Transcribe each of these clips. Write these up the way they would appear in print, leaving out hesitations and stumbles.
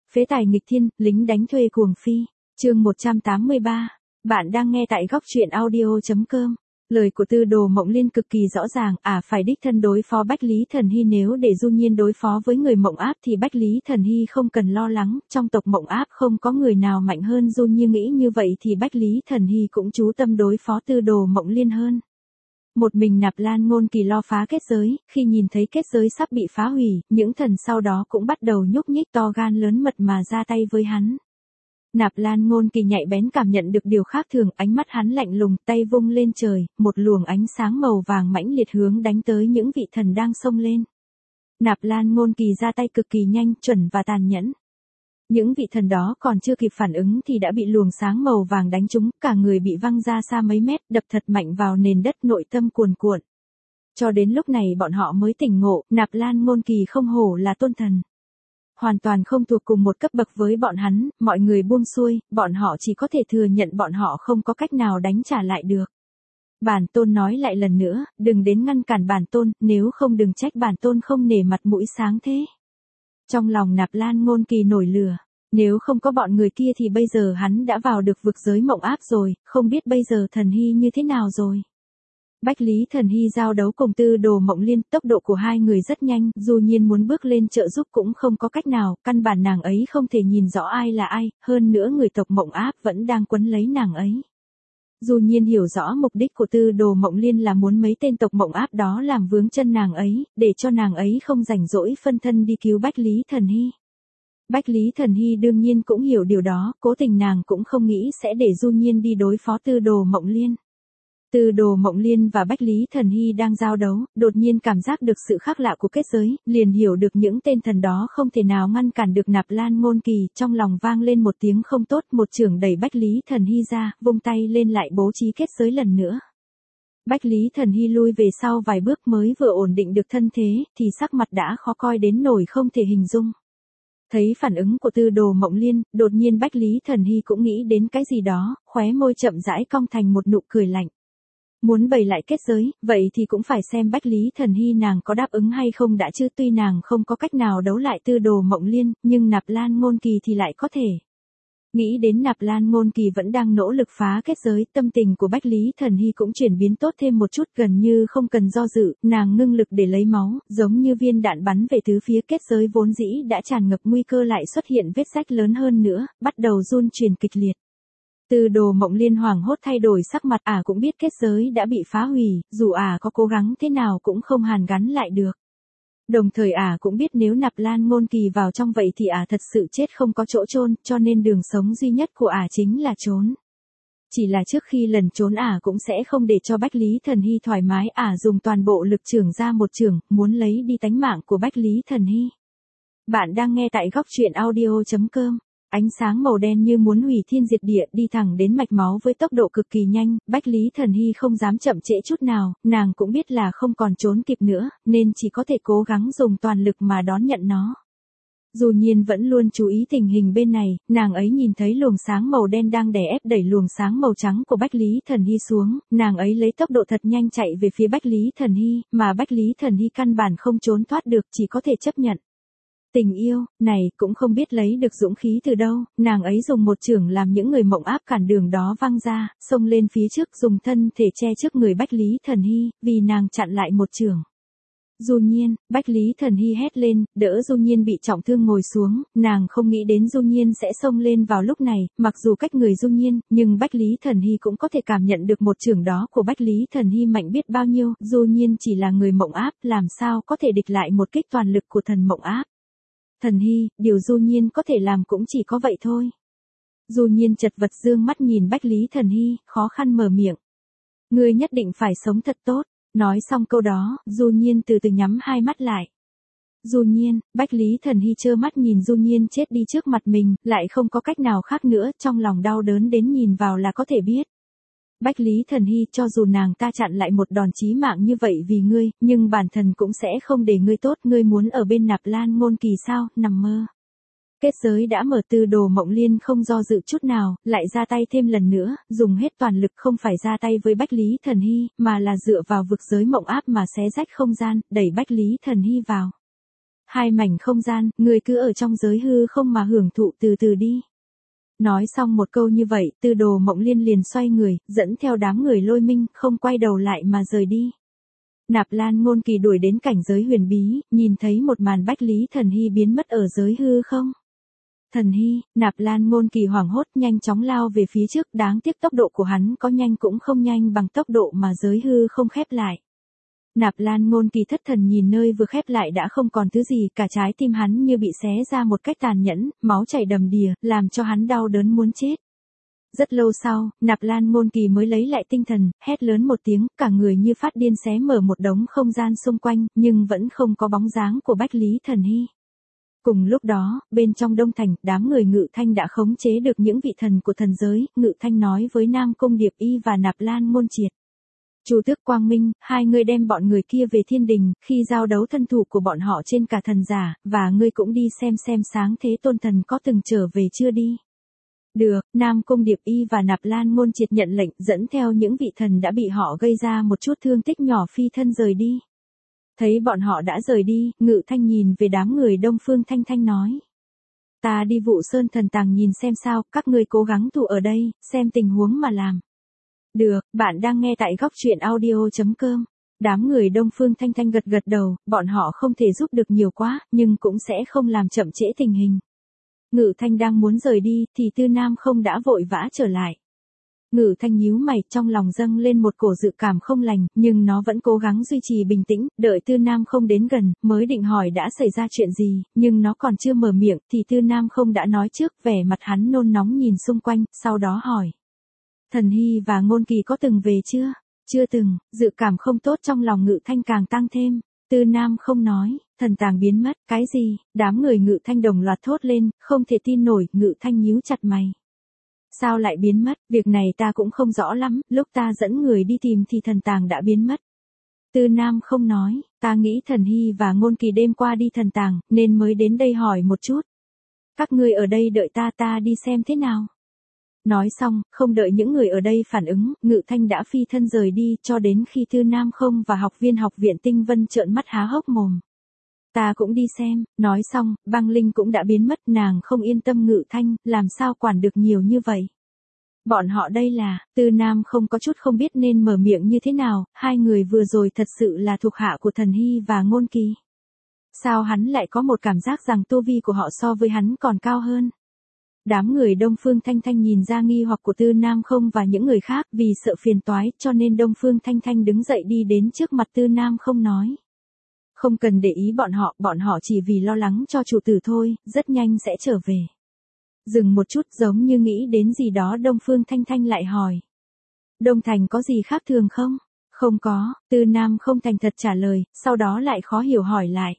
Phế tài nghịch thiên, lính đánh thuê cuồng phi. Chương 183. Bạn đang nghe tại góc truyện audio.com. Lời của Tư Đồ Mộng Liên cực kỳ rõ ràng, phải đích thân đối phó Bách Lý Thần Hy, nếu để Du Nhiên đối phó với người Mộng Áp thì Bách Lý Thần Hy không cần lo lắng, trong tộc Mộng Áp không có người nào mạnh hơn Du Nhiên, nghĩ như vậy thì Bách Lý Thần Hy cũng chú tâm đối phó Tư Đồ Mộng Liên hơn. Một mình Nạp Lan Ngôn Kỳ lo phá kết giới, khi nhìn thấy kết giới sắp bị phá hủy, những thần sau đó cũng bắt đầu nhúc nhích to gan lớn mật mà ra tay với hắn. Nạp Lan Ngôn Kỳ nhạy bén cảm nhận được điều khác thường, ánh mắt hắn lạnh lùng, tay vung lên trời, một luồng ánh sáng màu vàng mãnh liệt hướng đánh tới những vị thần đang xông lên. Nạp Lan Ngôn Kỳ ra tay cực kỳ nhanh, chuẩn và tàn nhẫn. Những vị thần đó còn chưa kịp phản ứng thì đã bị luồng sáng màu vàng đánh trúng, cả người bị văng ra xa mấy mét, đập thật mạnh vào nền đất, nội tâm cuồn cuộn. Cho đến lúc này bọn họ mới tỉnh ngộ, Nạp Lan Ngôn Kỳ không hổ là tôn thần. Hoàn toàn không thuộc cùng một cấp bậc với bọn hắn, mọi người buông xuôi, bọn họ chỉ có thể thừa nhận bọn họ không có cách nào đánh trả lại được. Bản tôn nói lại lần nữa, đừng đến ngăn cản bản tôn, nếu không đừng trách bản tôn không nể mặt mũi sáng thế. Trong lòng Nạp Lan Ngôn Kỳ nổi lửa, nếu không có bọn người kia thì bây giờ hắn đã vào được vực giới Mộng Áp rồi, không biết bây giờ Thần Hy như thế nào rồi. Bách Lý Thần Hy giao đấu cùng Tư Đồ Mộng Liên, tốc độ của hai người rất nhanh, Du Nhiên muốn bước lên trợ giúp cũng không có cách nào, căn bản nàng ấy không thể nhìn rõ ai là ai, hơn nữa người tộc Mộng Áp vẫn đang quấn lấy nàng ấy. Du Nhiên hiểu rõ mục đích của Tư Đồ Mộng Liên là muốn mấy tên tộc Mộng Áp đó làm vướng chân nàng ấy, để cho nàng ấy không rảnh rỗi phân thân đi cứu Bách Lý Thần Hy. Bách Lý Thần Hy đương nhiên cũng hiểu điều đó, cố tình nàng cũng không nghĩ sẽ để Du Nhiên đi đối phó Tư Đồ Mộng Liên. Tư Đồ Mộng Liên và Bách Lý Thần Hy đang giao đấu, đột nhiên cảm giác được sự khác lạ của kết giới, liền hiểu được những tên thần đó không thể nào ngăn cản được Nạp Lan Ngôn Kỳ, trong lòng vang lên một tiếng không tốt, một chưởng đẩy Bách Lý Thần Hy ra, vung tay lên lại bố trí kết giới lần nữa. Bách Lý Thần Hy lui về sau vài bước mới vừa ổn định được thân thế, thì sắc mặt đã khó coi đến nỗi không thể hình dung. Thấy phản ứng của Tư Đồ Mộng Liên, đột nhiên Bách Lý Thần Hy cũng nghĩ đến cái gì đó, khóe môi chậm rãi cong thành một nụ cười lạnh. Muốn bày lại kết giới, vậy thì cũng phải xem Bách Lý Thần Hy nàng có đáp ứng hay không đã chứ, tuy nàng không có cách nào đấu lại Tư Đồ Mộng Liên, nhưng Nạp Lan Ngôn Kỳ thì lại có thể. Nghĩ đến Nạp Lan Ngôn Kỳ vẫn đang nỗ lực phá kết giới, tâm tình của Bách Lý Thần Hy cũng chuyển biến tốt thêm một chút, gần như không cần do dự, nàng ngưng lực để lấy máu, giống như viên đạn bắn về tứ phía, kết giới vốn dĩ đã tràn ngập nguy cơ lại xuất hiện vết rách lớn hơn nữa, bắt đầu run chuyển kịch liệt. Tư Đồ Mộng Liên hoảng hốt thay đổi sắc mặt, cũng biết kết giới đã bị phá hủy, dù có cố gắng thế nào cũng không hàn gắn lại được. Đồng thời cũng biết nếu Nạp Lan Ngôn Kỳ vào trong vậy thì thật sự chết không có chỗ chôn, cho nên đường sống duy nhất của chính là trốn. Chỉ là trước khi lần trốn cũng sẽ không để cho Bách Lý Thần Hy thoải mái, dùng toàn bộ lực chưởng ra một chưởng, muốn lấy đi tánh mạng của Bách Lý Thần Hy. Bạn đang nghe tại góc truyện audio.com. Ánh sáng màu đen như muốn hủy thiên diệt địa đi thẳng đến mạch máu với tốc độ cực kỳ nhanh, Bách Lý Thần Hy không dám chậm trễ chút nào, nàng cũng biết là không còn trốn kịp nữa, nên chỉ có thể cố gắng dùng toàn lực mà đón nhận nó. Du Nhiên vẫn luôn chú ý tình hình bên này, nàng ấy nhìn thấy luồng sáng màu đen đang đè ép đẩy luồng sáng màu trắng của Bách Lý Thần Hy xuống, nàng ấy lấy tốc độ thật nhanh chạy về phía Bách Lý Thần Hy, mà Bách Lý Thần Hy căn bản không trốn thoát được, chỉ có thể chấp nhận. Tình yêu, này, cũng không biết lấy được dũng khí từ đâu, nàng ấy dùng một chưởng làm những người Mộng Áp cản đường đó văng ra, xông lên phía trước dùng thân thể che trước người Bách Lý Thần Hy, vì nàng chặn lại một chưởng. Du Nhiên, Bách Lý Thần Hy hét lên, đỡ Du Nhiên bị trọng thương ngồi xuống, nàng không nghĩ đến Du Nhiên sẽ xông lên vào lúc này, mặc dù cách người Du Nhiên, nhưng Bách Lý Thần Hy cũng có thể cảm nhận được một chưởng đó của Bách Lý Thần Hy mạnh biết bao nhiêu, Du Nhiên chỉ là người Mộng Áp, làm sao có thể địch lại một kích toàn lực của thần Mộng Áp. Thần Hy, điều Du Nhiên có thể làm cũng chỉ có vậy thôi. Du Nhiên chật vật dương mắt nhìn Bách Lý Thần Hy, khó khăn mở miệng. Ngươi nhất định phải sống thật tốt. Nói xong câu đó, Du Nhiên từ từ nhắm hai mắt lại. Du Nhiên, Bách Lý Thần Hy trơ mắt nhìn Du Nhiên chết đi trước mặt mình, lại không có cách nào khác nữa, trong lòng đau đớn đến nhìn vào là có thể biết. Bách Lý Thần Hy, cho dù nàng ta chặn lại một đòn chí mạng như vậy vì ngươi, nhưng bản thân cũng sẽ không để ngươi tốt, ngươi muốn ở bên Nạp Lan Ngôn Kỳ sao, nằm mơ. Kết giới đã mở, Tư Đồ Mộng Liên không do dự chút nào, lại ra tay thêm lần nữa, dùng hết toàn lực, không phải ra tay với Bách Lý Thần Hy, mà là dựa vào vực giới Mộng Áp mà xé rách không gian, đẩy Bách Lý Thần Hy vào. hai mảnh không gian, người cứ ở trong giới hư không mà hưởng thụ từ từ đi. Nói xong một câu như vậy, Tư Đồ Mộng Liên liền xoay người, dẫn theo đám người Lôi Minh, không quay đầu lại mà rời đi. Nạp Lan Ngôn Kỳ đuổi đến cảnh giới huyền bí, nhìn thấy một màn Bách Lý Thần Hy biến mất ở giới hư không. Thần Hy, Nạp Lan Ngôn Kỳ hoảng hốt nhanh chóng lao về phía trước, đáng tiếc tốc độ của hắn có nhanh cũng không nhanh bằng tốc độ mà giới hư không khép lại. Nạp Lan Ngôn Kỳ thất thần nhìn nơi vừa khép lại đã không còn thứ gì, cả trái tim hắn như bị xé ra một cách tàn nhẫn, máu chảy đầm đìa, làm cho hắn đau đớn muốn chết. Rất lâu sau, Nạp Lan Ngôn Kỳ mới lấy lại tinh thần, hét lớn một tiếng, cả người như phát điên xé mở một đống không gian xung quanh, nhưng vẫn không có bóng dáng của Bách Lý Thần Hy. Cùng lúc đó, bên trong Đông Thành, đám người Ngự Thanh đã khống chế được những vị thần của thần giới, Ngự Thanh nói với Nam Cung Điệp Y và Nạp Lan Ngôn Triệt. Chu Tước Quang Minh, hai người đem bọn người kia về thiên đình, khi giao đấu thân thủ của bọn họ trên cả thần giả, và ngươi cũng đi xem sáng thế tôn thần có từng trở về chưa đi. Được, Nam Cung Điệp Y và Nạp Lan Ngôn Triệt nhận lệnh, dẫn theo những vị thần đã bị họ gây ra một chút thương tích nhỏ phi thân rời đi. Thấy bọn họ đã rời đi, Ngự Thanh nhìn về đám người Đông Phương Thanh Thanh nói. Ta đi Vụ Sơn Thần Tàng nhìn xem sao, các ngươi cố gắng tụ ở đây, xem tình huống mà làm. Được, bạn đang nghe tại góc truyện audio.com. Đám người Đông Phương Thanh Thanh gật gật đầu, bọn họ không thể giúp được nhiều quá, nhưng cũng sẽ không làm chậm trễ tình hình. Ngự Thanh đang muốn rời đi, thì Tư Nam Không đã vội vã trở lại. Ngự Thanh nhíu mày, trong lòng dâng lên một cổ dự cảm không lành, nhưng nó vẫn cố gắng duy trì bình tĩnh, đợi Tư Nam Không đến gần, mới định hỏi đã xảy ra chuyện gì, nhưng nó còn chưa mở miệng, thì Tư Nam Không đã nói trước, vẻ mặt hắn nôn nóng nhìn xung quanh, sau đó hỏi. Thần Hy và Ngôn Kỳ có từng về chưa? Chưa từng, dự cảm không tốt trong lòng Ngự Thanh càng tăng thêm. Tư Nam Không nói, thần tàng biến mất, cái gì? Đám người Ngự Thanh đồng loạt thốt lên, không thể tin nổi, Ngự Thanh nhíu chặt mày. Sao lại biến mất, việc này ta cũng không rõ lắm, lúc ta dẫn người đi tìm thì thần tàng đã biến mất. Tư Nam Không nói, ta nghĩ Thần Hy và Ngôn Kỳ đêm qua đi thần tàng, nên mới đến đây hỏi một chút. Các ngươi ở đây đợi ta đi xem thế nào. Nói xong, không đợi những người ở đây phản ứng, Ngự Thanh đã phi thân rời đi, cho đến khi Tư Nam Không và học viên học viện Tinh Vân trợn mắt há hốc mồm. Ta cũng đi xem, nói xong, Băng Linh cũng đã biến mất, nàng không yên tâm Ngự Thanh, làm sao quản được nhiều như vậy. Bọn họ đây là, Tư Nam Không có chút không biết nên mở miệng như thế nào, hai người vừa rồi thật sự là thuộc hạ của Thần Hy và Ngôn Kỳ. Sao hắn lại có một cảm giác rằng tu vi của họ so với hắn còn cao hơn? Đám người Đông Phương Thanh Thanh nhìn ra nghi hoặc của Tư Nam Không và những người khác, vì sợ phiền toái, cho nên Đông Phương Thanh Thanh đứng dậy đi đến trước mặt Tư Nam Không nói. Không cần để ý bọn họ chỉ vì lo lắng cho chủ tử thôi, rất nhanh sẽ trở về. Dừng một chút giống như nghĩ đến gì đó, Đông Phương Thanh Thanh lại hỏi. Đông Thành có gì khác thường không? Không có, Tư Nam Không thành thật trả lời, sau đó lại khó hiểu hỏi lại.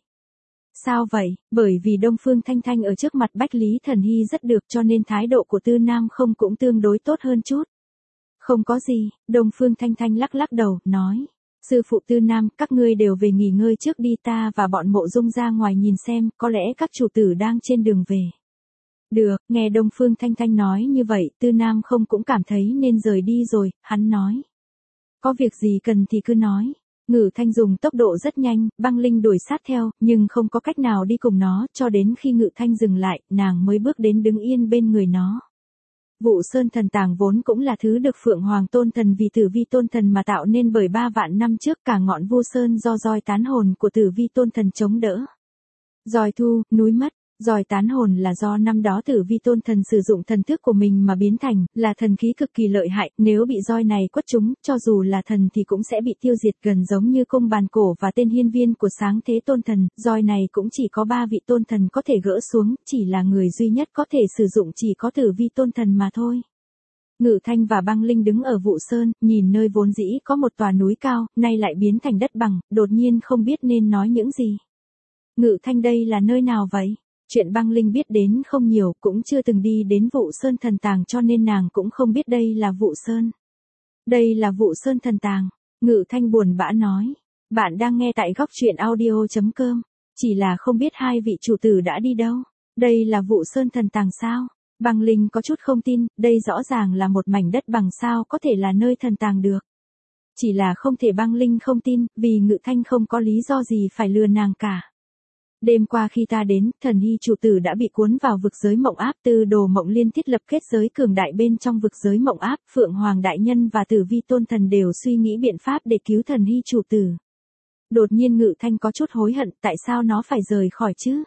Sao vậy? Bởi vì Đông Phương Thanh Thanh ở trước mặt Bách Lý Thần Hy rất được, cho nên thái độ của Tư Nam Không cũng tương đối tốt hơn chút. Không có gì, Đông Phương Thanh Thanh lắc lắc đầu, nói. Sư phụ Tư Nam, các ngươi đều về nghỉ ngơi trước đi, ta và bọn Mộ Dung ra ngoài nhìn xem, có lẽ các chủ tử đang trên đường về. Được, nghe Đông Phương Thanh Thanh nói như vậy, Tư Nam Không cũng cảm thấy nên rời đi rồi, hắn nói. Có việc gì cần thì cứ nói. Ngự Thanh dùng tốc độ rất nhanh, Băng Linh đuổi sát theo, nhưng không có cách nào đi cùng nó, cho đến khi Ngự Thanh dừng lại, nàng mới bước đến đứng yên bên người nó. Vụ Sơn Thần Tàng vốn cũng là thứ được Phượng Hoàng Tôn Thần vì Tử Vi Tôn Thần mà tạo nên bởi 3 vạn năm trước, cả ngọn Vu Sơn do roi tán hồn của Tử Vi Tôn Thần chống đỡ. Roi thu, núi mất. Roi tán hồn là do năm đó Tử Vi Tôn Thần sử dụng thần thức của mình mà biến thành, là thần khí cực kỳ lợi hại, nếu bị roi này quất trúng, cho dù là thần thì cũng sẽ bị tiêu diệt, gần giống như cung bàn cổ và tên hiên viên của Sáng Thế Tôn Thần, roi này cũng chỉ có 3 vị Tôn Thần có thể gỡ xuống, chỉ là người duy nhất có thể sử dụng chỉ có Tử Vi Tôn Thần mà thôi. Ngự Thanh và Băng Linh đứng ở Vụ Sơn, nhìn nơi vốn dĩ có một tòa núi cao, nay lại biến thành đất bằng, đột nhiên không biết nên nói những gì. Ngự Thanh, đây là nơi nào vậy? Chuyện Băng Linh biết đến không nhiều, cũng chưa từng đi đến Vụ Sơn Thần Tàng, cho nên nàng cũng không biết đây là Vụ Sơn. Đây là Vụ Sơn Thần Tàng. Ngự Thanh buồn bã nói. Bạn đang nghe tại góc truyện audio.com. Chỉ là không biết hai vị chủ tử đã đi đâu. Đây là Vụ Sơn Thần Tàng sao? Băng Linh có chút không tin, đây rõ ràng là một mảnh đất bằng, sao có thể là nơi thần tàng được. Chỉ là không thể, Băng Linh không tin, vì Ngự Thanh không có lý do gì phải lừa nàng cả. Đêm qua khi ta đến, thần hy chủ tử đã bị cuốn vào vực giới mộng áp. Tư Đồ Mộng Liên thiết lập kết giới cường đại bên trong vực giới mộng áp. Phượng Hoàng Đại Nhân và Tử Vi Tôn Thần đều suy nghĩ biện pháp để cứu thần hy chủ tử. Đột nhiên Ngự Thanh có chút hối hận, tại sao nó phải rời khỏi chứ?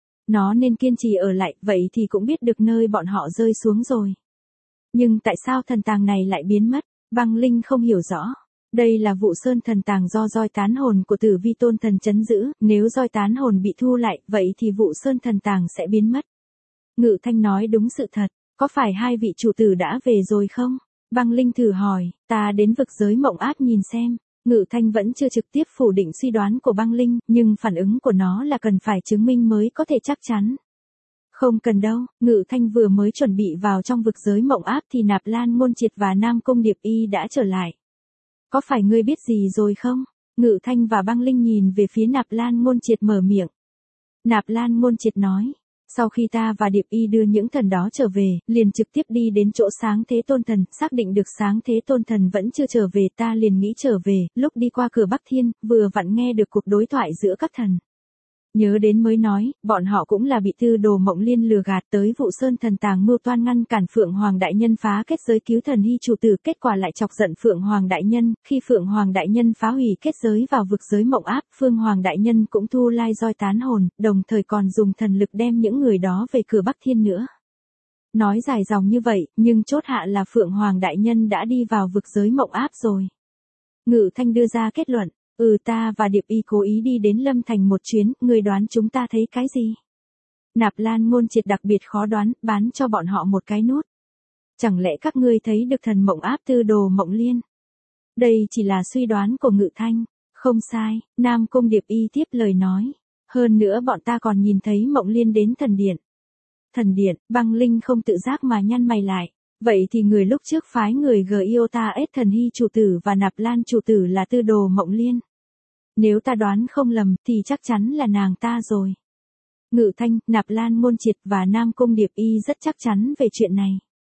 Nó nên kiên trì ở lại, vậy thì cũng biết được nơi bọn họ rơi xuống rồi. Nhưng tại sao thần tàng này lại biến mất? Băng Linh không hiểu rõ. Đây là vụ sơn thần tàng do roi tán hồn của Tử Vi Tôn Thần trấn giữ, nếu roi tán hồn bị thu lại, vậy thì vụ sơn thần tàng sẽ biến mất. Ngự Thanh nói đúng sự thật, có phải hai vị chủ tử đã về rồi không? Băng Linh thử hỏi, ta đến vực giới mộng áp nhìn xem. Ngự Thanh vẫn chưa trực tiếp phủ định suy đoán của Băng Linh, nhưng phản ứng của nó là cần phải chứng minh mới có thể chắc chắn. Không cần đâu, Ngự Thanh vừa mới chuẩn bị vào trong vực giới mộng áp thì Nạp Lan Ngôn Triệt và Nam Cung Điệp Y đã trở lại. Có phải ngươi biết gì rồi không? Ngự Thanh và Băng Linh nhìn về phía Nạp Lan Ngôn Triệt mở miệng. Nạp Lan Ngôn Triệt nói, sau khi ta và Điệp Y đưa những thần đó trở về, liền trực tiếp đi đến chỗ Sáng Thế Tôn Thần, xác định được Sáng Thế Tôn Thần vẫn chưa trở về, ta liền nghĩ trở về, lúc đi qua cửa Bắc Thiên, vừa vặn nghe được cuộc đối thoại giữa các thần. Nhớ đến mới nói, bọn họ cũng là bị Tư Đồ Mộng Liên lừa gạt tới vụ sơn thần tàng mưu toan ngăn cản Phượng Hoàng Đại Nhân phá kết giới cứu thần hy chủ tử, kết quả lại chọc giận Phượng Hoàng Đại Nhân, khi Phượng Hoàng Đại Nhân phá hủy kết giới vào vực giới mộng áp, Phương Hoàng Đại Nhân cũng thu lai roi tán hồn, đồng thời còn dùng thần lực đem những người đó về cửa Bắc Thiên nữa. Nói dài dòng như vậy, nhưng chốt hạ là Phượng Hoàng Đại Nhân đã đi vào vực giới mộng áp rồi. Ngự Thanh đưa ra kết luận. Ta và Điệp Y cố ý đi đến Lâm Thành một chuyến, người đoán chúng ta thấy cái gì? Nạp Lan Ngôn Triệt đặc biệt khó đoán, bán cho bọn họ một cái nút. Chẳng lẽ các ngươi thấy được thần mộng áp Tư Đồ Mộng Liên? Đây chỉ là suy đoán của Ngự Thanh. Không sai, Nam Cung Điệp Y tiếp lời nói. Hơn nữa bọn ta còn nhìn thấy Mộng Liên đến thần điện. Thần điện, Băng Linh không tự giác mà nhăn mày lại. Vậy thì người lúc trước phái người Giota S thần hy chủ tử và Nạp Lan chủ tử là Tư Đồ Mộng Liên. Nếu ta đoán không lầm thì chắc chắn là nàng ta rồi. Ngự Thanh, Nạp Lan Ngôn Triệt và Nam Cung Điệp Y rất chắc chắn về chuyện này.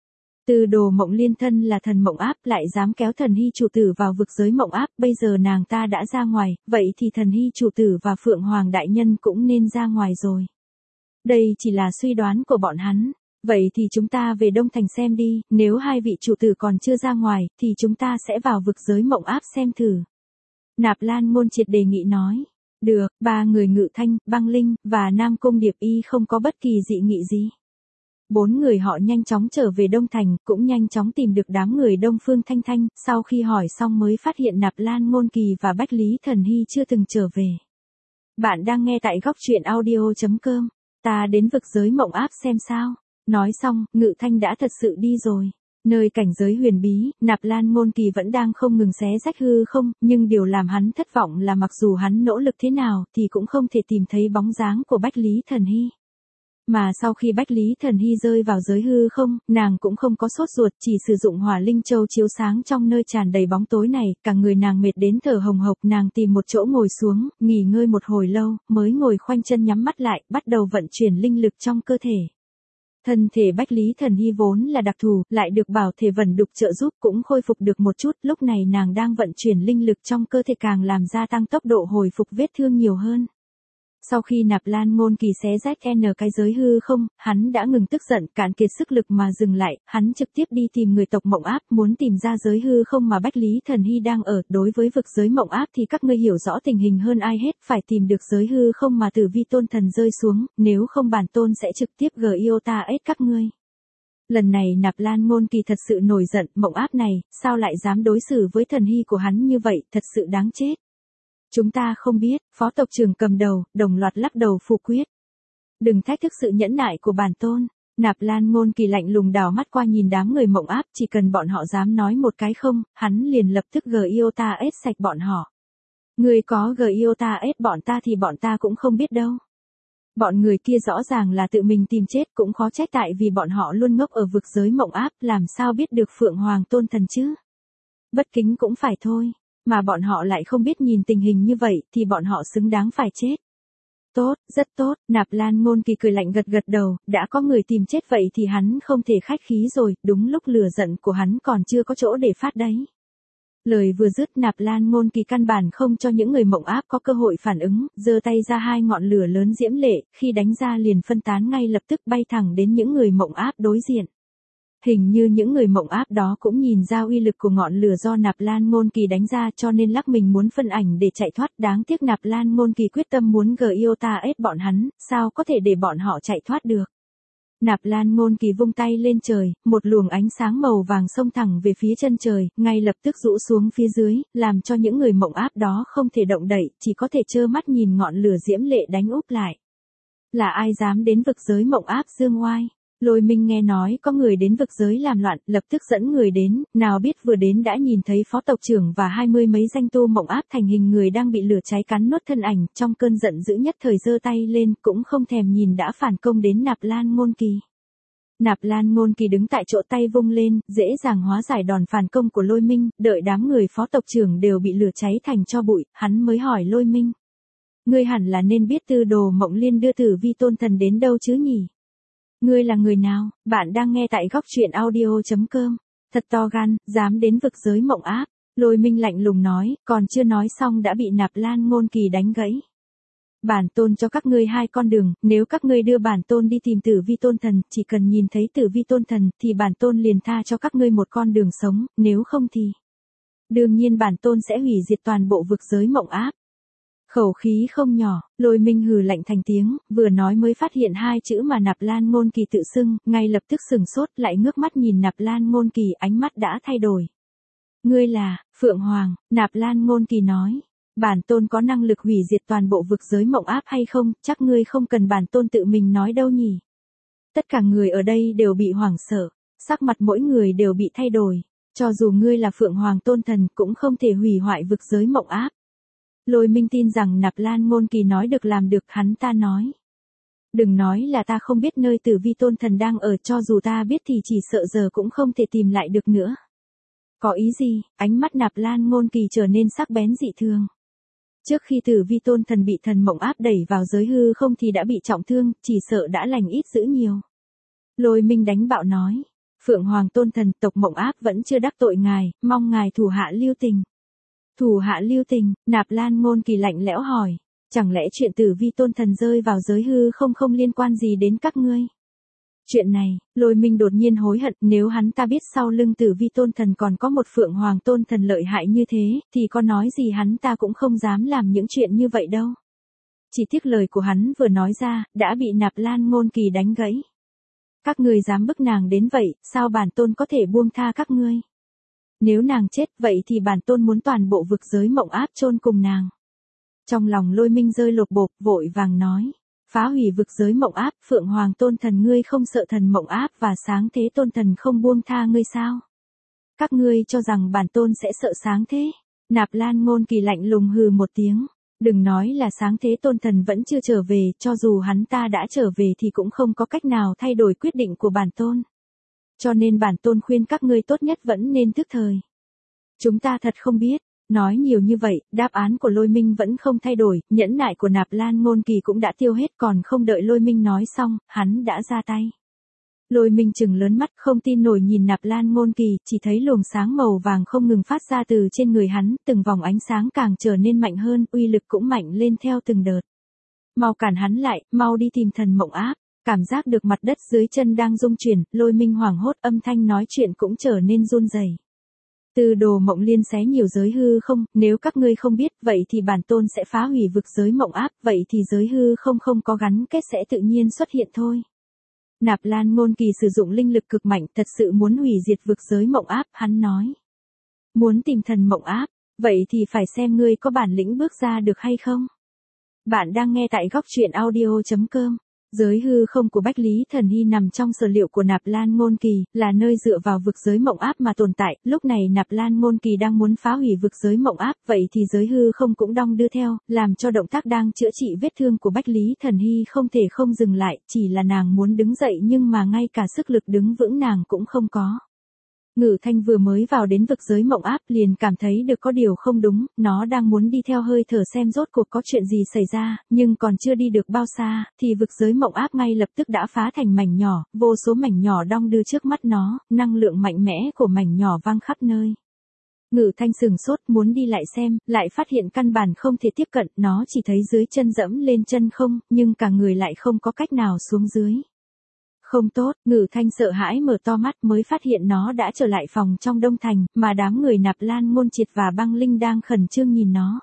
Tư Đồ Mộng Liên thân là thần mộng áp lại dám kéo thần hy chủ tử vào vực giới mộng áp, bây giờ nàng ta đã ra ngoài, vậy thì thần hy chủ tử và Phượng Hoàng Đại Nhân cũng nên ra ngoài rồi. Đây chỉ là suy đoán của bọn hắn. Vậy thì chúng ta về Đông Thành xem đi, nếu hai vị chủ tử còn chưa ra ngoài, thì chúng ta sẽ vào vực giới mộng áp xem thử. Nạp Lan Ngôn Triệt đề nghị nói. Được, ba người Ngự Thanh, Băng Linh, và Nam Cung Điệp Y không có bất kỳ dị nghị gì. Bốn người họ nhanh chóng trở về Đông Thành, cũng nhanh chóng tìm được đám người Đông Phương Thanh Thanh, sau khi hỏi xong mới phát hiện Nạp Lan Ngôn Kỳ và Bách Lý Thần Hy chưa từng trở về. Bạn đang nghe tại góc truyện audio.com, ta đến vực giới mộng áp xem sao. Nói xong, Ngự Thanh đã thật sự đi rồi. Nơi cảnh giới huyền bí, Nạp Lan Ngôn Kỳ vẫn đang không ngừng xé rách hư không, nhưng điều làm hắn thất vọng là mặc dù hắn nỗ lực thế nào thì cũng không thể tìm thấy bóng dáng của Bách Lý Thần Hy. Mà sau khi Bách Lý Thần Hy rơi vào giới hư không, nàng cũng không có sốt ruột, chỉ sử dụng Hỏa Linh Châu chiếu sáng trong nơi tràn đầy bóng tối này, cả người nàng mệt đến thở hồng hộc, nàng tìm một chỗ ngồi xuống, nghỉ ngơi một hồi lâu, mới ngồi khoanh chân nhắm mắt lại, bắt đầu vận chuyển linh lực trong cơ thể. Thân thể Bách Lý Thần Hy vốn là đặc thù, lại được bảo thể vẩn đục trợ giúp cũng khôi phục được một chút, lúc này nàng đang vận chuyển linh lực trong cơ thể càng làm gia tăng tốc độ hồi phục vết thương nhiều hơn. Sau khi Nạp Lan Ngôn Kỳ xé rách cái giới hư không, hắn đã ngừng tức giận, cạn kiệt sức lực mà dừng lại, hắn trực tiếp đi tìm người tộc Mộng Áp, muốn tìm ra giới hư không mà Bách Lý Thần Hy đang ở. Đối với vực giới Mộng Áp thì các ngươi hiểu rõ tình hình hơn ai hết, phải tìm được giới hư không mà Tử Vi Tôn Thần rơi xuống, nếu không bản tôn sẽ trực tiếp Giota S các ngươi. Lần này Nạp Lan Ngôn Kỳ thật sự nổi giận, Mộng Áp này, sao lại dám đối xử với thần hy của hắn như vậy, thật sự đáng chết. Chúng ta không biết, phó tộc trưởng cầm đầu, đồng loạt lắc đầu phủ quyết. Đừng thách thức sự nhẫn nại của bản tôn. Nạp Lan Ngôn Kỳ lạnh lùng đảo mắt qua nhìn đám người Mộng Áp, chỉ cần bọn họ dám nói một cái không, hắn liền lập tức Giota S sạch bọn họ. Người có Giota S bọn ta thì bọn ta cũng không biết đâu. Bọn người kia rõ ràng là tự mình tìm chết, cũng khó trách tại vì bọn họ luôn ngốc ở vực giới Mộng Áp, làm sao biết được Phượng Hoàng Tôn Thần chứ. Bất kính cũng phải thôi. Mà bọn họ lại không biết nhìn tình hình như vậy thì bọn họ xứng đáng phải chết. Tốt, rất tốt, Nạp Lan Ngôn Kỳ cười lạnh gật đầu, đã có người tìm chết vậy thì hắn không thể khách khí rồi, đúng lúc lửa giận của hắn còn chưa có chỗ để phát đấy. Lời vừa dứt Nạp Lan Ngôn Kỳ căn bản không cho những người mộng áp có cơ hội phản ứng, giơ tay ra hai ngọn lửa lớn diễm lệ, khi đánh ra liền phân tán ngay lập tức bay thẳng đến những người mộng áp đối diện. Hình như những người mộng áp đó cũng nhìn ra uy lực của ngọn lửa do Nạp Lan Ngôn Kỳ đánh ra cho nên lắc mình muốn phân ảnh để chạy thoát, đáng tiếc Nạp Lan Ngôn Kỳ quyết tâm muốn Giota ép bọn hắn, sao có thể để bọn họ chạy thoát được. Nạp Lan Ngôn Kỳ vung tay lên trời, một luồng ánh sáng màu vàng xông thẳng về phía chân trời, ngay lập tức rũ xuống phía dưới, làm cho những người mộng áp đó không thể động đậy, chỉ có thể trơ mắt nhìn ngọn lửa diễm lệ đánh úp lại. Là ai dám đến vực giới mộng áp dương oai? Lôi Minh nghe nói có người đến vực giới làm loạn, lập tức dẫn người đến, nào biết vừa đến đã nhìn thấy phó tộc trưởng và 20 mấy danh tu mộng áp thành hình người đang bị lửa cháy cắn nuốt thân ảnh, trong cơn giận dữ nhất thời giơ tay lên, cũng không thèm nhìn đã phản công đến Nạp Lan Ngôn Kỳ. Nạp Lan Ngôn Kỳ đứng tại chỗ tay vung lên, dễ dàng hóa giải đòn phản công của Lôi Minh, đợi đám người phó tộc trưởng đều bị lửa cháy thành tro bụi, hắn mới hỏi Lôi Minh. Ngươi hẳn là nên biết Tư Đồ Mộng Liên đưa Tử Vi Tôn Thần đến đâu chứ nhỉ? Ngươi là người nào? Bạn đang nghe tại góc truyện audio.com. Thật to gan, dám đến vực giới mộng áp. Lôi Minh lạnh lùng nói, còn chưa nói xong đã bị Nạp Lan Ngôn Kỳ đánh gãy. Bản tôn cho các ngươi hai con đường, nếu các ngươi đưa bản tôn đi tìm Tử Vi Tôn Thần, chỉ cần nhìn thấy Tử Vi Tôn Thần thì bản tôn liền tha cho các ngươi một con đường sống, nếu không thì đương nhiên bản tôn sẽ hủy diệt toàn bộ vực giới mộng áp. Khẩu khí không nhỏ, Lôi Minh hừ lạnh thành tiếng, vừa nói mới phát hiện hai chữ mà Nạp Lan Ngôn Kỳ tự xưng, ngay lập tức sừng sốt lại ngước mắt nhìn Nạp Lan Ngôn Kỳ, ánh mắt đã thay đổi. Ngươi là, Phượng Hoàng, Nạp Lan Ngôn Kỳ nói. Bản tôn có năng lực hủy diệt toàn bộ vực giới mộng áp hay không, chắc ngươi không cần bản tôn tự mình nói đâu nhỉ. Tất cả người ở đây đều bị hoảng sợ, sắc mặt mỗi người đều bị thay đổi, cho dù ngươi là Phượng Hoàng Tôn Thần cũng không thể hủy hoại vực giới mộng áp. Lôi Minh tin rằng Nạp Lan Ngôn Kỳ nói được làm được, hắn ta nói. Đừng nói là ta không biết nơi Tử Vi Tôn Thần đang ở, cho dù ta biết thì chỉ sợ giờ cũng không thể tìm lại được nữa. Có ý gì? Ánh mắt Nạp Lan Ngôn Kỳ trở nên sắc bén dị thường. Trước khi Tử Vi Tôn Thần bị thần mộng áp đẩy vào giới hư không thì đã bị trọng thương, chỉ sợ đã lành ít dữ nhiều. Lôi Minh đánh bạo nói, Phượng Hoàng Tôn Thần tộc mộng áp vẫn chưa đắc tội ngài, mong ngài thủ hạ lưu tình. Thủ hạ lưu tình, Nạp Lan Ngôn Kỳ lạnh lẽo hỏi, chẳng lẽ chuyện Tử Vi Tôn Thần rơi vào giới hư không liên quan gì đến các ngươi? Chuyện này, Lôi Minh đột nhiên hối hận, nếu hắn ta biết sau lưng Tử Vi Tôn Thần còn có một Phượng Hoàng Tôn Thần lợi hại như thế, thì có nói gì hắn ta cũng không dám làm những chuyện như vậy đâu. Chỉ tiếc lời của hắn vừa nói ra, đã bị Nạp Lan Ngôn Kỳ đánh gãy. Các ngươi dám bức nàng đến vậy, sao bản tôn có thể buông tha các ngươi? Nếu nàng chết vậy thì bản tôn muốn toàn bộ vực giới mộng áp chôn cùng nàng. Trong lòng Lôi Minh rơi lột bột, vội vàng nói. Phá hủy vực giới mộng áp, Phượng Hoàng Tôn Thần ngươi không sợ thần mộng áp và Sáng Thế Tôn Thần không buông tha ngươi sao? Các ngươi cho rằng bản tôn sẽ sợ Sáng Thế? Nạp Lan Ngôn Kỳ lạnh lùng hừ một tiếng. Đừng nói là Sáng Thế Tôn Thần vẫn chưa trở về, cho dù hắn ta đã trở về thì cũng không có cách nào thay đổi quyết định của bản tôn. Cho nên bản tôn khuyên các ngươi tốt nhất vẫn nên thức thời. Chúng ta thật không biết. Nói nhiều như vậy, đáp án của Lôi Minh vẫn không thay đổi, nhẫn nại của Nạp Lan Ngôn Kỳ cũng đã tiêu hết, còn không đợi Lôi Minh nói xong, hắn đã ra tay. Lôi Minh trừng lớn mắt không tin nổi nhìn Nạp Lan Ngôn Kỳ, chỉ thấy luồng sáng màu vàng không ngừng phát ra từ trên người hắn, từng vòng ánh sáng càng trở nên mạnh hơn, uy lực cũng mạnh lên theo từng đợt. Mau cản hắn lại, mau đi tìm thần mộng áp. Cảm giác được mặt đất dưới chân đang rung chuyển, Lôi Minh hoảng hốt, âm thanh nói chuyện cũng trở nên run rẩy. Tư Đồ Mộng Liên xé nhiều giới hư không, nếu các ngươi không biết, vậy thì bản tôn sẽ phá hủy vực giới mộng áp, vậy thì giới hư không có gắn kết sẽ tự nhiên xuất hiện thôi. Nạp Lan Ngôn Kỳ sử dụng linh lực cực mạnh, thật sự muốn hủy diệt vực giới mộng áp, hắn nói. Muốn tìm thần mộng áp, vậy thì phải xem ngươi có bản lĩnh bước ra được hay không. Bạn đang nghe tại góc truyện audio.com. Giới hư không của Bách Lý Thần Hy nằm trong sở liệu của Nạp Lan Ngôn Kỳ, là nơi dựa vào vực giới mộng áp mà tồn tại, lúc này Nạp Lan Ngôn Kỳ đang muốn phá hủy vực giới mộng áp, vậy thì giới hư không cũng đong đưa theo, làm cho động tác đang chữa trị vết thương của Bách Lý Thần Hy không thể không dừng lại, chỉ là nàng muốn đứng dậy nhưng mà ngay cả sức lực đứng vững nàng cũng không có. Ngự Thanh vừa mới vào đến vực giới mộng áp liền cảm thấy được có điều không đúng, nó đang muốn đi theo hơi thở xem rốt cuộc có chuyện gì xảy ra, nhưng còn chưa đi được bao xa, thì vực giới mộng áp ngay lập tức đã phá thành mảnh nhỏ, vô số mảnh nhỏ đong đưa trước mắt nó, năng lượng mạnh mẽ của mảnh nhỏ vang khắp nơi. Ngự Thanh sừng sốt muốn đi lại xem, lại phát hiện căn bản không thể tiếp cận, nó chỉ thấy dưới chân dẫm lên chân không, nhưng cả người lại không có cách nào xuống dưới. Không tốt, Ngự Thanh sợ hãi mở to mắt mới phát hiện nó đã trở lại phòng trong Đông Thành, mà đám người Nạp Lan Môn Triệt và Băng Linh đang khẩn trương nhìn nó.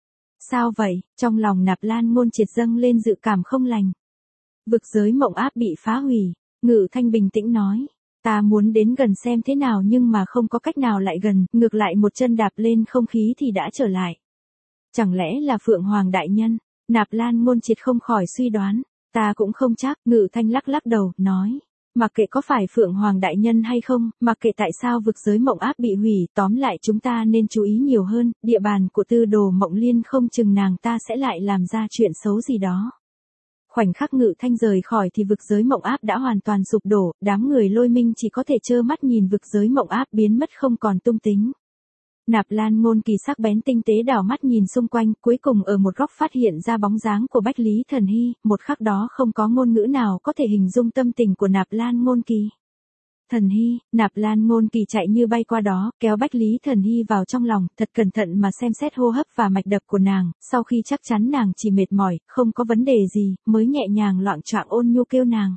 Sao vậy? Trong lòng Nạp Lan Môn Triệt dâng lên dự cảm không lành. Vực giới mộng áp bị phá hủy, Ngự Thanh bình tĩnh nói. Ta muốn đến gần xem thế nào nhưng mà không có cách nào lại gần, ngược lại một chân đạp lên không khí thì đã trở lại. Chẳng lẽ là Phượng Hoàng đại nhân? Nạp Lan Môn Triệt không khỏi suy đoán. Ta cũng không chắc, Ngự Thanh lắc lắc đầu, nói. Mặc kệ có phải Phượng Hoàng đại nhân hay không, mặc kệ tại sao vực giới mộng áp bị hủy, tóm lại chúng ta nên chú ý nhiều hơn, địa bàn của Tư Đồ Mộng Liên không chừng nàng ta sẽ lại làm ra chuyện xấu gì đó. Khoảnh khắc Ngự Thanh rời khỏi thì vực giới mộng áp đã hoàn toàn sụp đổ, đám người Lôi Minh chỉ có thể trơ mắt nhìn vực giới mộng áp biến mất không còn tung tính. Nạp Lan Ngôn Kỳ sắc bén tinh tế đảo mắt nhìn xung quanh, cuối cùng ở một góc phát hiện ra bóng dáng của Bách Lý Thần Hy, một khắc đó không có ngôn ngữ nào có thể hình dung tâm tình của Nạp Lan Ngôn Kỳ. Thần Hy, Nạp Lan Ngôn Kỳ chạy như bay qua đó, kéo Bách Lý Thần Hy vào trong lòng, thật cẩn thận mà xem xét hô hấp và mạch đập của nàng, sau khi chắc chắn nàng chỉ mệt mỏi, không có vấn đề gì, mới nhẹ nhàng loạng choạng ôn nhu kêu nàng.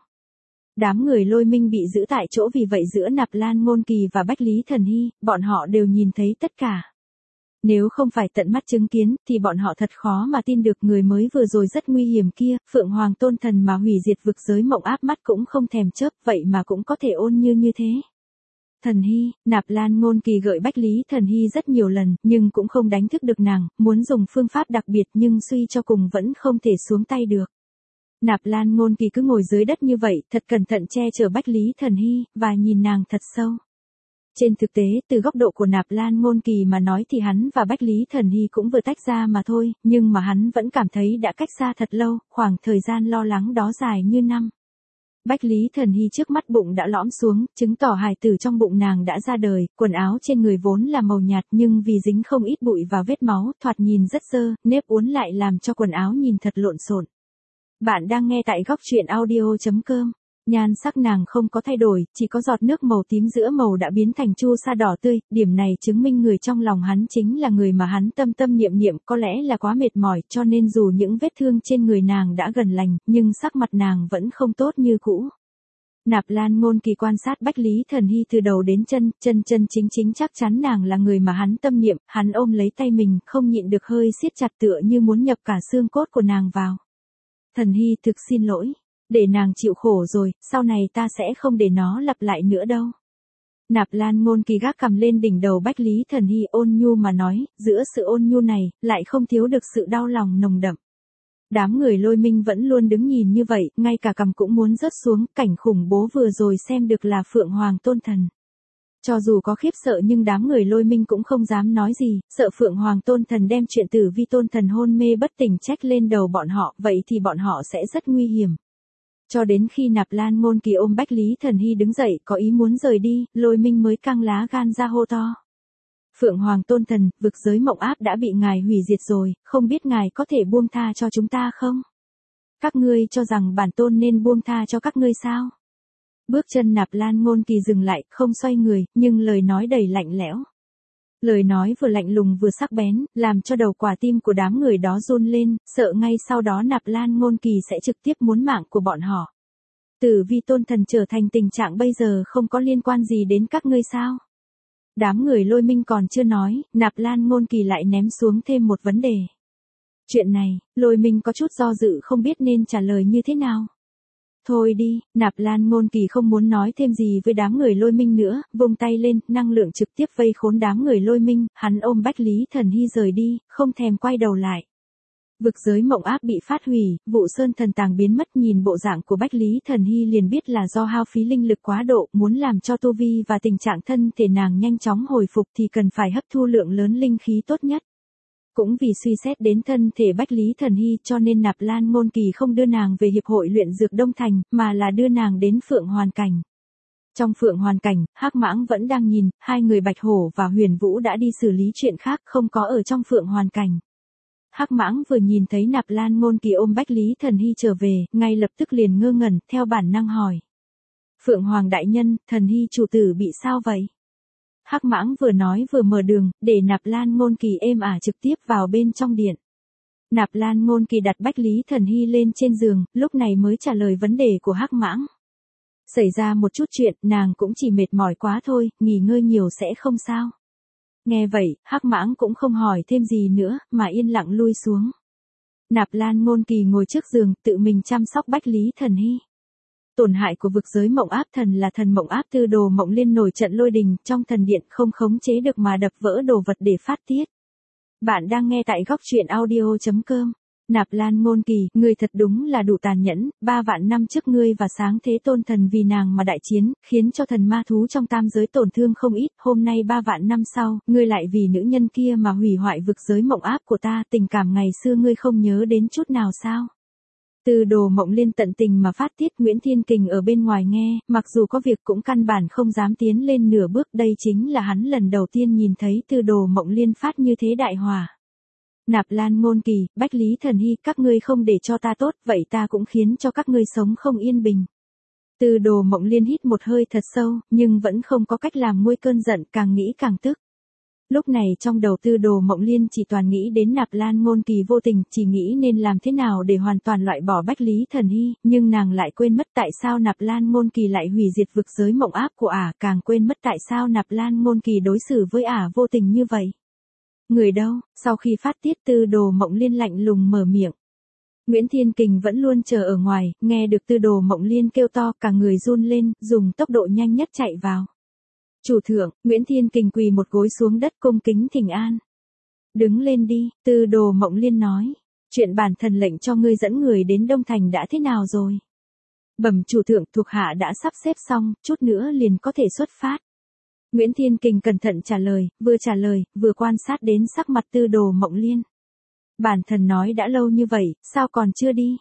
Đám người Lôi Minh bị giữ tại chỗ vì vậy giữa Nạp Lan Ngôn Kỳ và Bách Lý Thần Hy, bọn họ đều nhìn thấy tất cả. Nếu không phải tận mắt chứng kiến, thì bọn họ thật khó mà tin được người mới vừa rồi rất nguy hiểm kia, Phượng Hoàng Tôn Thần mà hủy diệt vực giới mộng áp mắt cũng không thèm chớp, vậy mà cũng có thể ôn như thế. Thần Hy, Nạp Lan Ngôn Kỳ gợi Bách Lý Thần Hy rất nhiều lần, nhưng cũng không đánh thức được nàng, muốn dùng phương pháp đặc biệt nhưng suy cho cùng vẫn không thể xuống tay được. Nạp Lan Ngôn Kỳ cứ ngồi dưới đất như vậy, thật cẩn thận che chở Bách Lý Thần Hy, và nhìn nàng thật sâu. Trên thực tế, từ góc độ của Nạp Lan Ngôn Kỳ mà nói thì hắn và Bách Lý Thần Hy cũng vừa tách ra mà thôi, nhưng mà hắn vẫn cảm thấy đã cách xa thật lâu, khoảng thời gian lo lắng đó dài như năm. Bách Lý Thần Hy trước mắt bụng đã lõm xuống, chứng tỏ hài tử trong bụng nàng đã ra đời, quần áo trên người vốn là màu nhạt nhưng vì dính không ít bụi và vết máu, thoạt nhìn rất dơ, nếp uốn lại làm cho quần áo nhìn thật lộn xộn. Bạn đang nghe tại góc truyện audio.com. Nhan sắc nàng không có thay đổi, chỉ có giọt nước màu tím giữa màu đã biến thành chu sa đỏ tươi, điểm này chứng minh người trong lòng hắn chính là người mà hắn tâm tâm niệm niệm, có lẽ là quá mệt mỏi cho nên dù những vết thương trên người nàng đã gần lành, nhưng sắc mặt nàng vẫn không tốt như cũ. Nạp Lan Ngôn Kỳ quan sát Bách Lý Thần Hy từ đầu đến chân, chân chính chắc chắn nàng là người mà hắn tâm niệm, hắn ôm lấy tay mình, không nhịn được hơi siết chặt tựa như muốn nhập cả xương cốt của nàng vào. Thần Hy thực xin lỗi. Để nàng chịu khổ rồi, sau này ta sẽ không để nó lặp lại nữa đâu. Nạp Lan Ngôn Kỳ gác cầm lên đỉnh đầu Bách Lý Thần Hy ôn nhu mà nói, giữa sự ôn nhu này, lại không thiếu được sự đau lòng nồng đậm. Đám người Lôi Minh vẫn luôn đứng nhìn như vậy, ngay cả cầm cũng muốn rớt xuống, cảnh khủng bố vừa rồi xem được là Phượng Hoàng Tôn Thần. Cho dù có khiếp sợ nhưng đám người Lôi Minh cũng không dám nói gì, sợ Phượng Hoàng Tôn Thần đem chuyện Tử Vi Tôn Thần hôn mê bất tỉnh trách lên đầu bọn họ, vậy thì bọn họ sẽ rất nguy hiểm. Cho đến khi Nạp Lan Ngôn Kỳ ôm Bách Lý Thần Hy đứng dậy, có ý muốn rời đi, Lôi Minh mới căng lá gan ra hô to. Phượng Hoàng Tôn Thần, vực giới mộng áp đã bị ngài hủy diệt rồi, không biết ngài có thể buông tha cho chúng ta không? Các ngươi cho rằng bản tôn nên buông tha cho các ngươi sao? Bước chân Nạp Lan Ngôn Kỳ dừng lại, không xoay người, nhưng lời nói đầy lạnh lẽo. Lời nói vừa lạnh lùng vừa sắc bén, làm cho đầu quả tim của đám người đó run lên, sợ ngay sau đó Nạp Lan Ngôn Kỳ sẽ trực tiếp muốn mạng của bọn họ. Tử Vi Tôn Thần trở thành tình trạng bây giờ không có liên quan gì đến các ngươi sao? Đám người Lôi Minh còn chưa nói, Nạp Lan Ngôn Kỳ lại ném xuống thêm một vấn đề. Chuyện này, Lôi Minh có chút do dự không biết nên trả lời như thế nào. Thôi đi, Nạp Lan Ngôn Kỳ không muốn nói thêm gì với đám người Lôi Minh nữa, vung tay lên, năng lượng trực tiếp vây khốn đám người Lôi Minh, hắn ôm Bách Lý Thần Hy rời đi, không thèm quay đầu lại. Vực giới mộng áp bị phát hủy, vụ sơn thần tàng biến mất, nhìn bộ dạng của Bách Lý Thần Hy liền biết là do hao phí linh lực quá độ, muốn làm cho tu vi và tình trạng thân thể nàng nhanh chóng hồi phục thì cần phải hấp thu lượng lớn linh khí tốt nhất. Cũng vì suy xét đến thân thể Bách Lý Thần Hy cho nên Nạp Lan Ngôn Kỳ không đưa nàng về Hiệp hội luyện dược Đông Thành, mà là đưa nàng đến Phượng Hoàn Cảnh. Trong Phượng Hoàn Cảnh, Hắc Mãng vẫn đang nhìn, hai người Bạch Hổ và Huyền Vũ đã đi xử lý chuyện khác không có ở trong Phượng Hoàn Cảnh. Hắc Mãng vừa nhìn thấy Nạp Lan Ngôn Kỳ ôm Bách Lý Thần Hy trở về, ngay lập tức liền ngơ ngẩn, theo bản năng hỏi. Phượng Hoàng đại nhân, Thần Hy chủ tử bị sao vậy? Hắc Mãng vừa nói vừa mở đường, để Nạp Lan Ngôn Kỳ êm ả trực tiếp vào bên trong điện. Nạp Lan Ngôn Kỳ đặt Bách Lý Thần Hy lên trên giường, lúc này mới trả lời vấn đề của Hắc Mãng. Xảy ra một chút chuyện, nàng cũng chỉ mệt mỏi quá thôi, nghỉ ngơi nhiều sẽ không sao. Nghe vậy, Hắc Mãng cũng không hỏi thêm gì nữa, mà yên lặng lui xuống. Nạp Lan Ngôn Kỳ ngồi trước giường, tự mình chăm sóc Bách Lý Thần Hy. Tổn hại của vực giới Mộng Áp Thần là thần Mộng Áp Tư Đồ Mộng Liên nổi trận lôi đình, trong thần điện không khống chế được mà đập vỡ đồ vật để phát tiết. Bạn đang nghe tại góc truyện audio.com. Nạp Lan Ngôn Kỳ, ngươi thật đúng là đủ tàn nhẫn, 3 vạn năm trước ngươi và Sáng Thế Tôn Thần vì nàng mà đại chiến, khiến cho thần ma thú trong tam giới tổn thương không ít, hôm nay 3 vạn năm sau, ngươi lại vì nữ nhân kia mà hủy hoại vực giới Mộng Áp của ta, tình cảm ngày xưa ngươi không nhớ đến chút nào sao? Tư Đồ Mộng Liên tận tình mà phát tiết. Nguyễn Thiên Kình ở bên ngoài nghe, mặc dù có việc cũng căn bản không dám tiến lên nửa bước, đây chính là hắn lần đầu tiên nhìn thấy Tư Đồ Mộng Liên phát như thế đại hòa. Nạp Lan Ngôn Kỳ, Bách Lý Thần Hy, các ngươi không để cho ta tốt, vậy ta cũng khiến cho các ngươi sống không yên bình. Tư Đồ Mộng Liên hít một hơi thật sâu, nhưng vẫn không có cách làm nguôi cơn giận, càng nghĩ càng tức. Lúc này trong đầu Tư Đồ Mộng Liên chỉ toàn nghĩ đến Nạp Lan Ngôn Kỳ vô tình, chỉ nghĩ nên làm thế nào để hoàn toàn loại bỏ Bách Lý Thần Hy, nhưng nàng lại quên mất tại sao Nạp Lan Ngôn Kỳ lại hủy diệt vực giới mộng áp của ả, càng quên mất tại sao Nạp Lan Ngôn Kỳ đối xử với ả vô tình như vậy. Người đâu? Sau khi phát tiết, Tư Đồ Mộng Liên lạnh lùng mở miệng. Nguyễn Thiên Kình vẫn luôn chờ ở ngoài, nghe được Tư Đồ Mộng Liên kêu to, cả người run lên, dùng tốc độ nhanh nhất chạy vào. Chủ thượng, Nguyễn Thiên Kình quỳ một gối xuống đất cung kính thỉnh an. Đứng lên đi, Tư Đồ Mộng Liên nói. Chuyện bản thần lệnh cho ngươi dẫn người đến Đông Thành đã thế nào rồi? Bẩm chủ thượng, thuộc hạ đã sắp xếp xong, chút nữa liền có thể xuất phát. Nguyễn Thiên Kình cẩn thận trả lời, vừa quan sát đến sắc mặt Tư Đồ Mộng Liên. Bản thần nói đã lâu như vậy, sao còn chưa đi?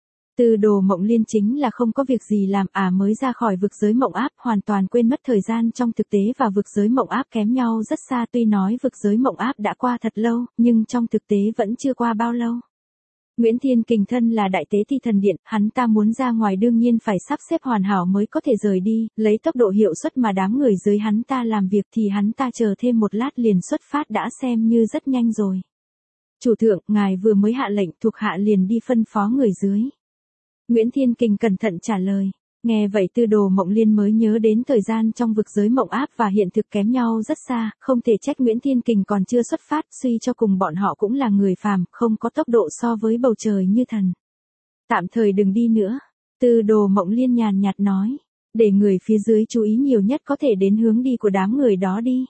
Tư Đồ Mộng Liên chính là không có việc gì làm, mới ra khỏi vực giới mộng áp, hoàn toàn quên mất thời gian trong thực tế và vực giới mộng áp kém nhau rất xa, tuy nói vực giới mộng áp đã qua thật lâu, nhưng trong thực tế vẫn chưa qua bao lâu. Nguyễn Thiên Kình thân là đại tế ti thần điện, hắn ta muốn ra ngoài đương nhiên phải sắp xếp hoàn hảo mới có thể rời đi, lấy tốc độ hiệu suất mà đám người dưới hắn ta làm việc thì hắn ta chờ thêm một lát liền xuất phát đã xem như rất nhanh rồi. Chủ thượng, ngài vừa mới hạ lệnh, thuộc hạ liền đi phân phó người dưới. Nguyễn Thiên Kình cẩn thận trả lời. Nghe vậy Tư Đồ Mộng Liên mới nhớ đến thời gian trong vực giới mộng áp và hiện thực kém nhau rất xa, không thể trách Nguyễn Thiên Kình còn chưa xuất phát, suy cho cùng bọn họ cũng là người phàm, không có tốc độ so với bầu trời như thần. Tạm thời đừng đi nữa. Tư Đồ Mộng Liên nhàn nhạt nói. Để người phía dưới chú ý nhiều nhất có thể đến hướng đi của đám người đó đi.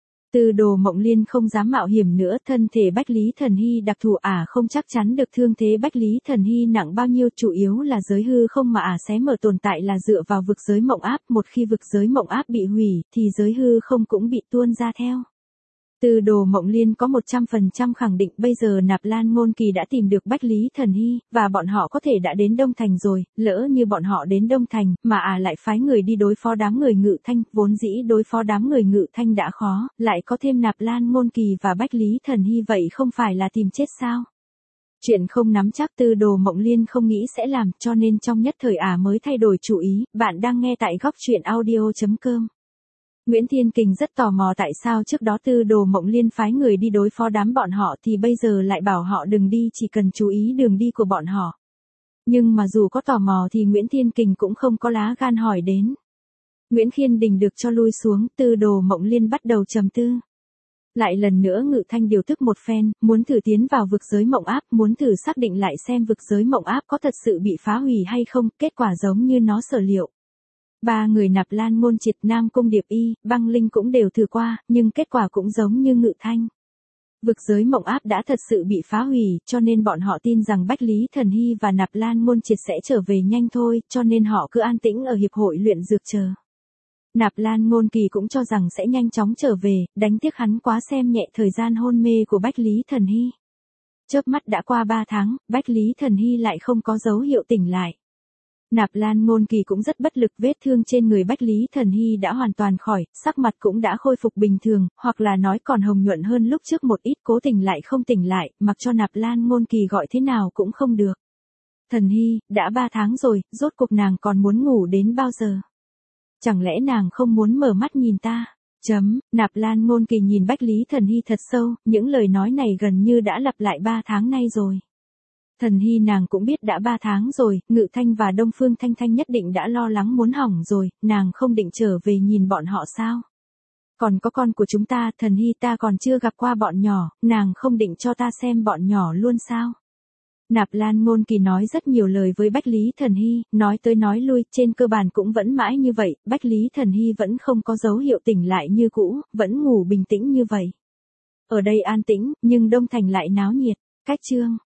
Tư Đồ Mộng Liên không dám mạo hiểm nữa, thân thể Bách Lý Thần Hy đặc thù không chắc chắn được thương thế Bách Lý Thần Hy nặng bao nhiêu, chủ yếu là giới hư không mà xé mở tồn tại là dựa vào vực giới mộng áp, một khi vực giới mộng áp bị hủy, thì giới hư không cũng bị tuôn ra theo. Tư Đồ Mộng Liên có 100% khẳng định bây giờ Nạp Lan Ngôn Kỳ đã tìm được Bách Lý Thần Hy, và bọn họ có thể đã đến Đông Thành rồi, lỡ như bọn họ đến Đông Thành, mà lại phái người đi đối phó đám người Ngự Thanh, vốn dĩ đối phó đám người Ngự Thanh đã khó, lại có thêm Nạp Lan Ngôn Kỳ và Bách Lý Thần Hy, vậy không phải là tìm chết sao? Chuyện không nắm chắc Tư Đồ Mộng Liên không nghĩ sẽ làm, cho nên trong nhất thời mới thay đổi chủ ý. Bạn đang nghe tại góc truyện audio.com. Nguyễn Thiên Kình rất tò mò tại sao trước đó Tư Đồ Mộng Liên phái người đi đối phó đám bọn họ thì bây giờ lại bảo họ đừng đi, chỉ cần chú ý đường đi của bọn họ. Nhưng mà dù có tò mò thì Nguyễn Thiên Kình cũng không có lá gan hỏi đến. Nguyễn Khiên Đình được cho lui xuống, Tư Đồ Mộng Liên bắt đầu trầm tư. Lại lần nữa Ngự Thanh điều thức một phen, muốn thử tiến vào vực giới mộng áp, muốn thử xác định lại xem vực giới mộng áp có thật sự bị phá hủy hay không, kết quả giống như nó sở liệu. 3 người Nạp Lan Ngôn Triệt, Nam Cung Điệp Y, Băng Linh cũng đều thử qua, nhưng kết quả cũng giống như Ngự Thanh. Vực giới mộng áp đã thật sự bị phá hủy, cho nên bọn họ tin rằng Bách Lý Thần Hy và Nạp Lan Ngôn Triệt sẽ trở về nhanh thôi, cho nên họ cứ an tĩnh ở hiệp hội luyện dược chờ. Nạp Lan Ngôn Kỳ cũng cho rằng sẽ nhanh chóng trở về, đánh tiếc hắn quá xem nhẹ thời gian hôn mê của Bách Lý Thần Hy. Chớp mắt đã qua 3 tháng, Bách Lý Thần Hy lại không có dấu hiệu tỉnh lại. Nạp Lan Ngôn Kỳ cũng rất bất lực, vết thương trên người Bách Lý Thần Hy đã hoàn toàn khỏi, sắc mặt cũng đã khôi phục bình thường, hoặc là nói còn hồng nhuận hơn lúc trước một ít, cố tình lại không tỉnh lại, mặc cho Nạp Lan Ngôn Kỳ gọi thế nào cũng không được. Thần Hy, đã 3 tháng rồi, rốt cuộc nàng còn muốn ngủ đến bao giờ? Chẳng lẽ nàng không muốn mở mắt nhìn ta? Nạp Lan Ngôn Kỳ nhìn Bách Lý Thần Hy thật sâu, những lời nói này gần như đã lặp lại 3 tháng nay rồi. Thần Hy nàng cũng biết đã 3 tháng rồi, Ngự Thanh và Đông Phương Thanh Thanh nhất định đã lo lắng muốn hỏng rồi, nàng không định trở về nhìn bọn họ sao? Còn có con của chúng ta, Thần Hy ta còn chưa gặp qua bọn nhỏ, nàng không định cho ta xem bọn nhỏ luôn sao? Nạp Lan Ngôn Kỳ nói rất nhiều lời với Bách Lý Thần Hy, nói tới nói lui, trên cơ bản cũng vẫn mãi như vậy, Bách Lý Thần Hy vẫn không có dấu hiệu tỉnh lại như cũ, vẫn ngủ bình tĩnh như vậy. Ở đây an tĩnh, nhưng Đông Thành lại náo nhiệt. Cách chương